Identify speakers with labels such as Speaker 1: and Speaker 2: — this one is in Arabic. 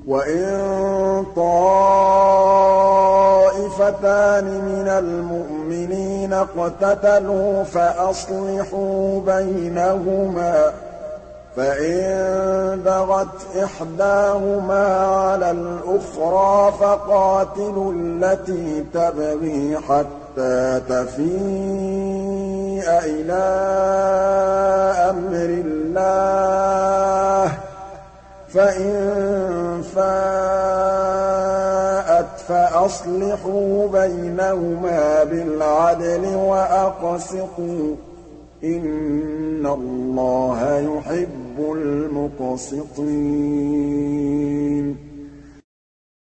Speaker 1: وَإِن طَائِفَتَانِ مِنَ الْمُؤْمِنِينَ اقْتَتَلُوا فَأَصْلِحُوا بَيْنَهُمَا ۖ فَإِن بَغَتْ إِحْدَاهُمَا عَلَى الْأُخْرَىٰ فَقَاتِلُوا الَّتِي تَبْغِي حَتَّىٰ تَفِيءَ إِلَىٰ أَمْرِ اللَّهِ ۚ فَإِن فَاءَتْ فَأَصْلِحُوا بَيْنَهُمَا بِالْعَدْلِ وَأَقْسِطُوا ۖ إِنَّ اللَّهَ يُحِبُّ الْمُقْسِطِينَ